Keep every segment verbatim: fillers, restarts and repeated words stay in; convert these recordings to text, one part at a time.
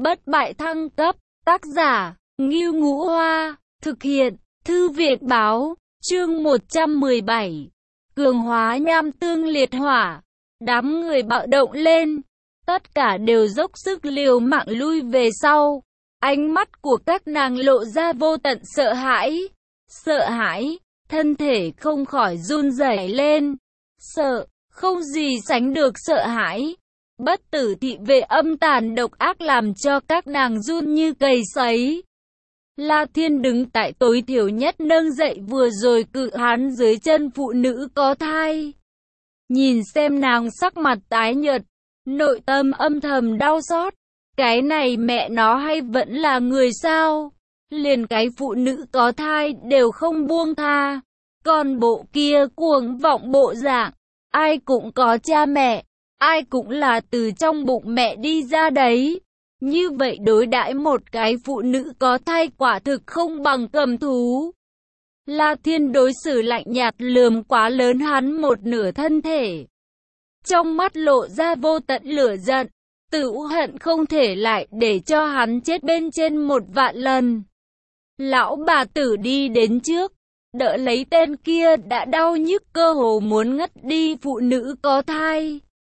bất bại thăng cấp, tác giả, Ngưu Ngũ Hoa, thực hiện, Thư viện báo, chương một trăm mười bảy, cường hóa nham tương liệt hỏa, đám người bạo động lên, tất cả đều dốc sức liều mạng lui về sau, ánh mắt của các nàng lộ ra vô tận sợ hãi, sợ hãi, thân thể không khỏi run rẩy lên, sợ, không gì sánh được sợ hãi. Bất tử thị vệ âm tàn độc ác làm cho các nàng run như cầy sấy. La Thiên đứng tại tối thiểu nhất nâng dậy vừa rồi cự hán dưới chân phụ nữ có thai. Nhìn xem nàng sắc mặt tái nhợt, nội tâm âm thầm đau xót. Cái này mẹ nó hay vẫn là người sao? Liền cái phụ nữ có thai đều không buông tha. Còn bộ kia cuồng vọng bộ dạng, ai cũng có cha mẹ. Ai cũng là từ trong bụng mẹ đi ra đấy. Như vậy đối đãi một cái phụ nữ có thai quả thực không bằng cầm thú. La Thiên đối xử lạnh nhạt lườm quá lớn hắn một nửa thân thể. Trong mắt lộ ra vô tận lửa giận, tự hận không thể lại để cho hắn chết bên trên một vạn lần. Lão bà tử đi đến trước, đỡ lấy tên kia đã đau nhức cơ hồ muốn ngất đi phụ nữ có thai.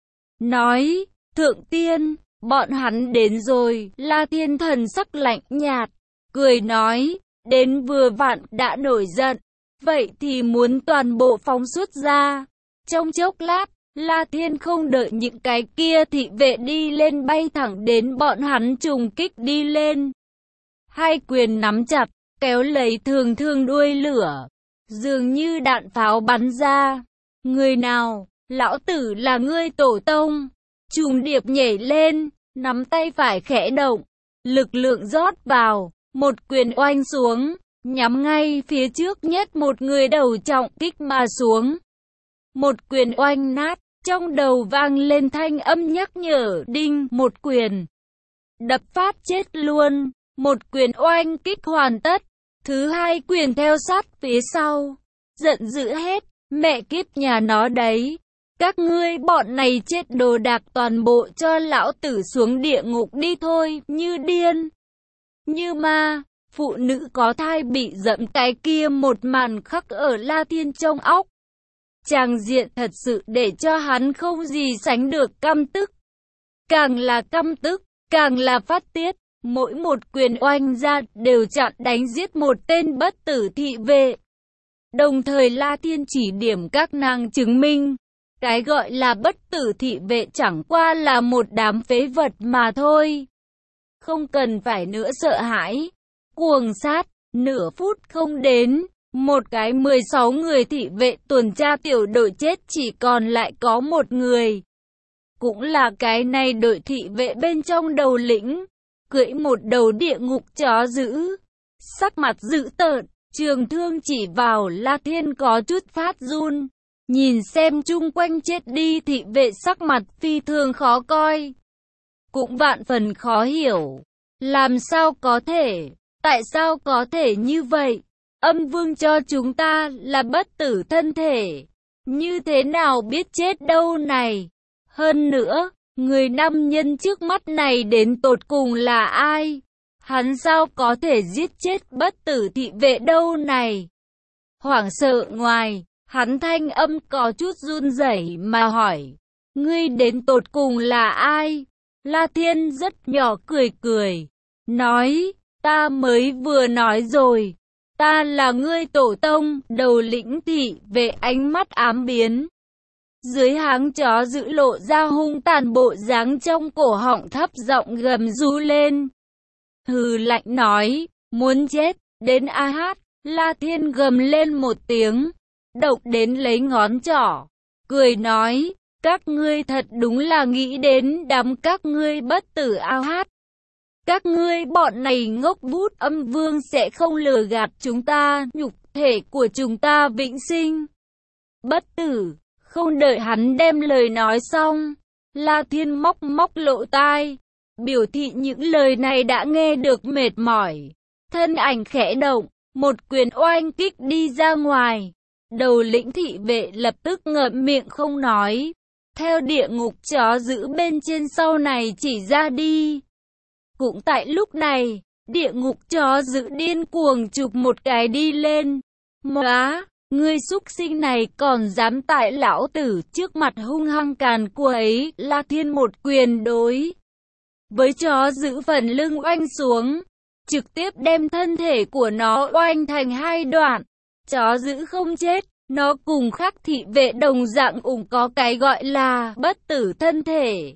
Nói, thượng tiên, bọn hắn đến rồi. La Thiên thần sắc lạnh nhạt, cười nói, đến vừa vặn đã nổi giận, vậy thì muốn toàn bộ phóng xuất ra. Trong chốc lát, La Thiên không đợi những cái kia thị vệ đi lên bay thẳng đến bọn hắn trùng kích đi lên. Hai quyền nắm chặt, kéo lấy thường thường đuôi lửa, dường như đạn pháo bắn ra. Người nào? Lão tử là ngươi tổ tông. Trùng điệp nhảy lên, nắm tay phải khẽ động, lực lượng rót vào, một quyền oanh xuống, nhắm ngay phía trước nhất một người đầu trọng kích mà xuống. Một quyền oanh nát, trong đầu vang lên thanh âm nhắc nhở, đinh, một quyền. Đập phát chết luôn, một quyền oanh kích hoàn tất, thứ hai quyền theo sát phía sau. Giận dữ hết, mẹ kiếp nhà nó đấy. Các ngươi bọn này chết đồ đạc toàn bộ cho lão tử xuống địa ngục đi thôi, như điên, như ma. Phụ nữ có thai bị dẫm cái kia một màn khắc ở La Thiên trong óc. Tràng diện thật sự để cho hắn không gì sánh được căm tức. Càng là căm tức, càng là phát tiết, mỗi một quyền oanh ra đều chặn đánh giết một tên bất tử thị vệ. Đồng thời La Thiên chỉ điểm các nàng chứng minh. Cái gọi là bất tử thị vệ chẳng qua là một đám phế vật mà thôi. Không cần phải nữa sợ hãi. Cuồng sát, nửa phút không đến, một cái mười sáu người thị vệ tuần tra tiểu đội chết chỉ còn lại có một người. Cũng là cái này đội thị vệ bên trong đầu lĩnh, cưỡi một đầu địa ngục chó dữ. Sắc mặt dữ tợn, trường thương chỉ vào La Thiên có chút phát run. Nhìn xem chung quanh chết đi thị vệ sắc mặt phi thường khó coi. Cũng vạn phần khó hiểu. Làm sao có thể? Tại sao có thể như vậy? Âm vương cho chúng ta là bất tử thân thể. Như thế nào biết chết đâu này? Hơn nữa, người nam nhân trước mắt này đến tột cùng là ai? Hắn sao có thể giết chết bất tử thị vệ đâu này? Hoảng sợ ngoài. Hắn thanh âm có chút run rẩy mà hỏi, ngươi đến tột cùng là ai? La Thiên rất nhỏ cười cười, nói, ta mới vừa nói rồi, ta là ngươi tổ tông. Đầu lĩnh thị vệ ánh mắt ám biến. Dưới háng chó dữ lộ ra hung tàn bộ dáng, trong cổ họng thấp giọng gầm rú lên. Hừ lạnh nói, muốn chết, đến a hát. La Thiên gầm lên một tiếng. Độc đến lấy ngón trỏ, cười nói, các ngươi thật đúng là nghĩ đến đám các ngươi bất tử ao hát. Các ngươi bọn này ngốc bút, âm vương sẽ không lừa gạt chúng ta, nhục thể của chúng ta vĩnh sinh. Bất tử, không đợi hắn đem lời nói xong, La Thiên móc móc lỗ tai, biểu thị những lời này đã nghe được mệt mỏi. Thân ảnh khẽ động, một quyền oanh kích đi ra ngoài. Đầu lĩnh thị vệ lập tức ngậm miệng không nói. Theo địa ngục chó giữ bên trên sau này chỉ ra đi. Cũng tại lúc này, địa ngục chó dữ điên cuồng chụp một cái đi lên. Móa, ngươi xúc sinh này còn dám tại lão tử trước mặt hung hăng càn quấy. La Thiên một quyền đối với chó giữ phần lưng oanh xuống, trực tiếp đem thân thể của nó oanh thành hai đoạn. Chó giữ không chết, nó cùng Khắc thị vệ đồng dạng ủng có cái gọi là bất tử thân thể.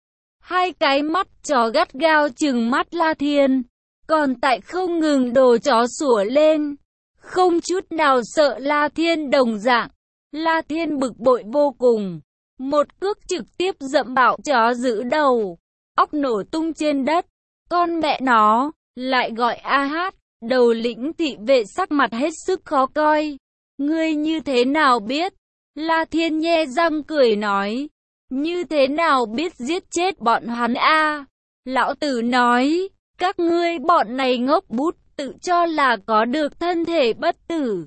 Hai cái mắt chó gắt gao trừng mắt La Thiên, còn tại không ngừng đồ chó sủa lên, không chút nào sợ La Thiên đồng dạng. La Thiên bực bội vô cùng, một cước trực tiếp dẫm bạo chó giữ đầu, óc nổ tung trên đất. Con mẹ nó, lại gọi a hát, đầu lĩnh thị vệ sắc mặt hết sức khó coi. Ngươi như thế nào biết? La Thiên nhe răng cười nói. Như thế nào biết giết chết bọn hắn a? Lão tử nói, các ngươi bọn này ngốc bút, tự cho là có được thân thể bất tử.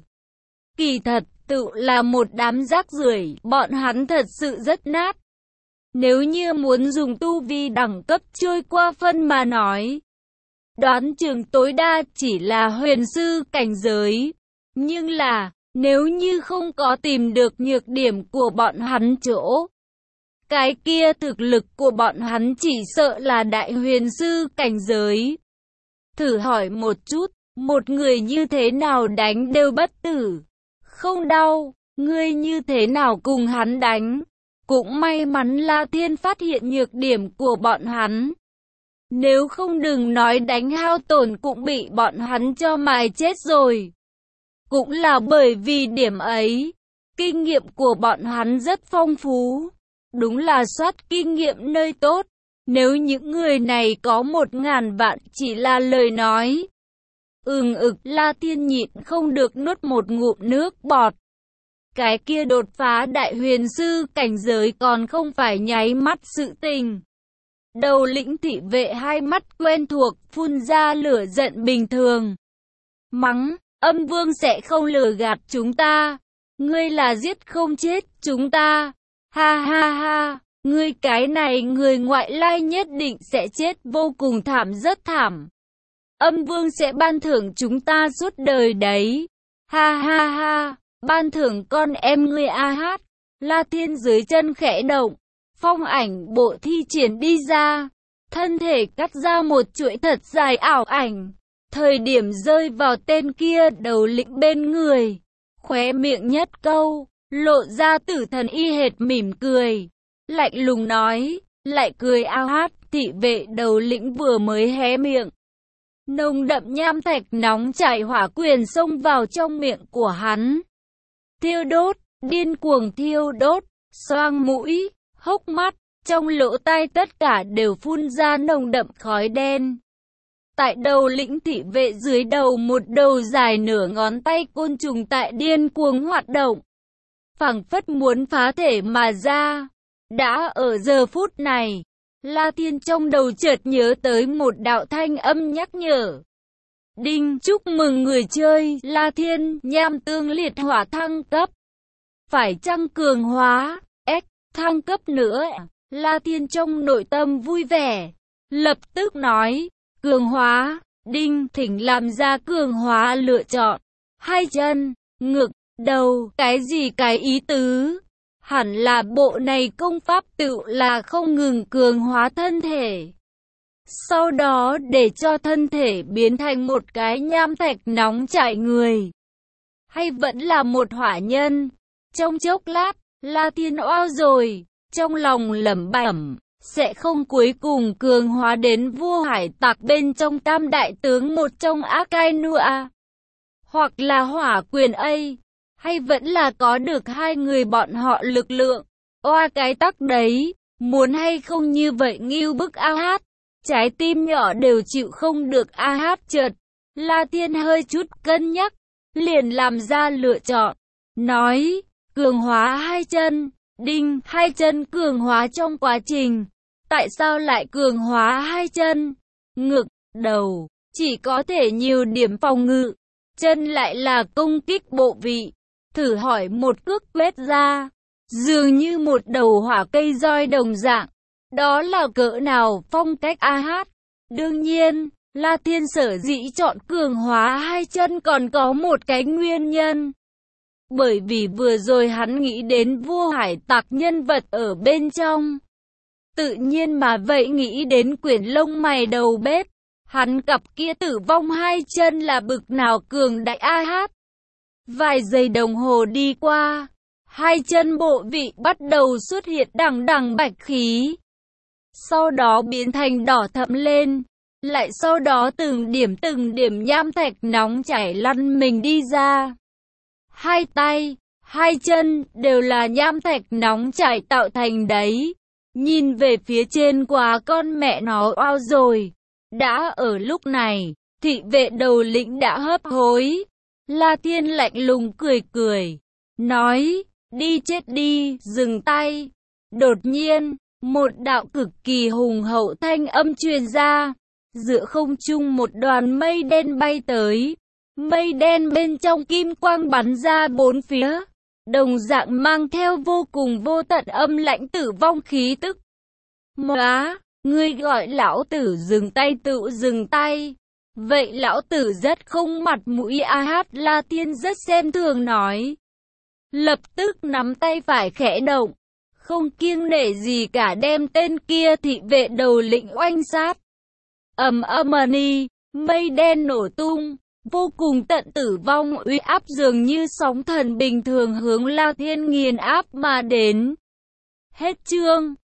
Kỳ thật, tự là một đám rác rưởi, bọn hắn thật sự rất nát. Nếu như muốn dùng tu vi đẳng cấp trôi qua phân mà nói, đoán chừng tối đa chỉ là huyền sư cảnh giới. Nhưng là, nếu như không có tìm được nhược điểm của bọn hắn chỗ, cái kia thực lực của bọn hắn chỉ sợ là đại huyền sư cảnh giới. Thử hỏi một chút, một người như thế nào đánh đều bất tử, không đau, ngươi như thế nào cùng hắn đánh? Cũng may mắn La Thiên phát hiện nhược điểm của bọn hắn. Nếu không đừng nói đánh hao tổn cũng bị bọn hắn cho mài chết rồi. Cũng là bởi vì điểm ấy, kinh nghiệm của bọn hắn rất phong phú. Đúng là soát kinh nghiệm nơi tốt. Nếu những người này có một ngàn vạn chỉ là lời nói. Ừm ực, La Thiên nhịn không được nuốt một ngụm nước bọt. Cái kia đột phá đại huyền sư cảnh giới còn không phải nháy mắt sự tình. Đầu lĩnh thị vệ hai mắt quen thuộc, phun ra lửa giận bình thường. Mắng, âm vương sẽ không lừa gạt chúng ta. Ngươi là giết không chết chúng ta. Ha ha ha, ngươi cái này người ngoại lai nhất định sẽ chết vô cùng thảm, rất thảm. Âm vương sẽ ban thưởng chúng ta suốt đời đấy. Ha ha ha, ban thưởng con em ngươi a hát. La Thiên dưới chân khẽ động, phong ảnh bộ thi triển đi ra, thân thể cắt ra một chuỗi thật dài ảo ảnh. Thời điểm rơi vào tên kia đầu lĩnh bên người, khóe miệng nhất câu, lộ ra tử thần y hệt mỉm cười, lạnh lùng nói, lại cười a hát. Thị vệ đầu lĩnh vừa mới hé miệng, nồng đậm nham thạch nóng chảy hỏa quyền xông vào trong miệng của hắn. Thiêu đốt, điên cuồng thiêu đốt, xoang mũi, hốc mắt, trong lỗ tai tất cả đều phun ra nồng đậm khói đen. Tại đầu lĩnh thị vệ dưới đầu một đầu dài nửa ngón tay côn trùng tại điên cuồng hoạt động, phảng phất muốn phá thể mà ra. Đã ở giờ phút này, La Thiên trong đầu chợt nhớ tới một đạo thanh âm nhắc nhở. Đinh, chúc mừng người chơi La Thiên nham tương liệt hỏa thăng cấp. Phải chăng cường hóa, S, thăng cấp nữa. La Thiên trong nội tâm vui vẻ, lập tức nói, cường hóa, đinh, thỉnh làm ra cường hóa lựa chọn. Hai chân, ngực, đầu, cái gì cái ý tứ? Hẳn là bộ này công pháp tự là không ngừng cường hóa thân thể. Sau đó để cho thân thể biến thành một cái nham thạch nóng chảy người. Hay vẫn là một hỏa nhân? Trong chốc lát, La Thiên oao rồi, trong lòng lẩm bẩm, sẽ không cuối cùng cường hóa đến vua hải tặc bên trong tam đại tướng một trong Akainu a? Hoặc là hỏa quyền A? Hay vẫn là có được hai người bọn họ lực lượng? Oa cái tắc đấy, muốn hay không như vậy ngưu bức a hát, trái tim nhỏ đều chịu không được a hát chợt. La Thiên hơi chút cân nhắc, liền làm ra lựa chọn, nói, cường hóa hai chân, đinh, hai chân cường hóa trong quá trình. Tại sao lại cường hóa hai chân? Ngực, đầu, chỉ có thể nhiều điểm phòng ngự, chân lại là công kích bộ vị. Thử hỏi một cước quét ra, dường như một đầu hỏa cây roi đồng dạng. Đó là cỡ nào phong cách a hát? Đương nhiên, La Thiên sở dĩ chọn cường hóa hai chân còn có một cái nguyên nhân. Bởi vì vừa rồi hắn nghĩ đến vua hải tặc nhân vật ở bên trong. Tự nhiên mà vậy nghĩ đến quyển lông mày đầu bếp. Hắn cặp kia tử vong hai chân là bực nào cường đại a hát. Vài giây đồng hồ đi qua, hai chân bộ vị bắt đầu xuất hiện đằng đằng bạch khí. Sau đó biến thành đỏ thẫm lên, lại sau đó từng điểm từng điểm nham thạch nóng chảy lăn mình đi ra. Hai tay, hai chân đều là nham thạch nóng chảy tạo thành đấy. Nhìn về phía trên quá con mẹ nó oao rồi. Đã ở lúc này, thị vệ đầu lĩnh đã hấp hối. La Thiên lạnh lùng cười cười, nói, đi chết đi, dừng tay. Đột nhiên, một đạo cực kỳ hùng hậu thanh âm truyền ra. Giữa không trung một đoàn mây đen bay tới. Mây đen bên trong kim quang bắn ra bốn phía. Đồng dạng mang theo vô cùng vô tận âm lãnh tử vong khí tức. Móa, ngươi gọi lão tử dừng tay tự dừng tay. Vậy lão tử rất không mặt mũi a hát. La Thiên rất xem thường nói. Lập tức nắm tay phải khẽ động. Không kiêng nể gì cả đem tên kia thị vệ đầu lĩnh oanh sát. Ầm ầm ni, mây đen nổ tung. Vô cùng tận tử vong uy áp dường như sóng thần bình thường hướng La Thiên nghiền áp mà đến. Hết chương.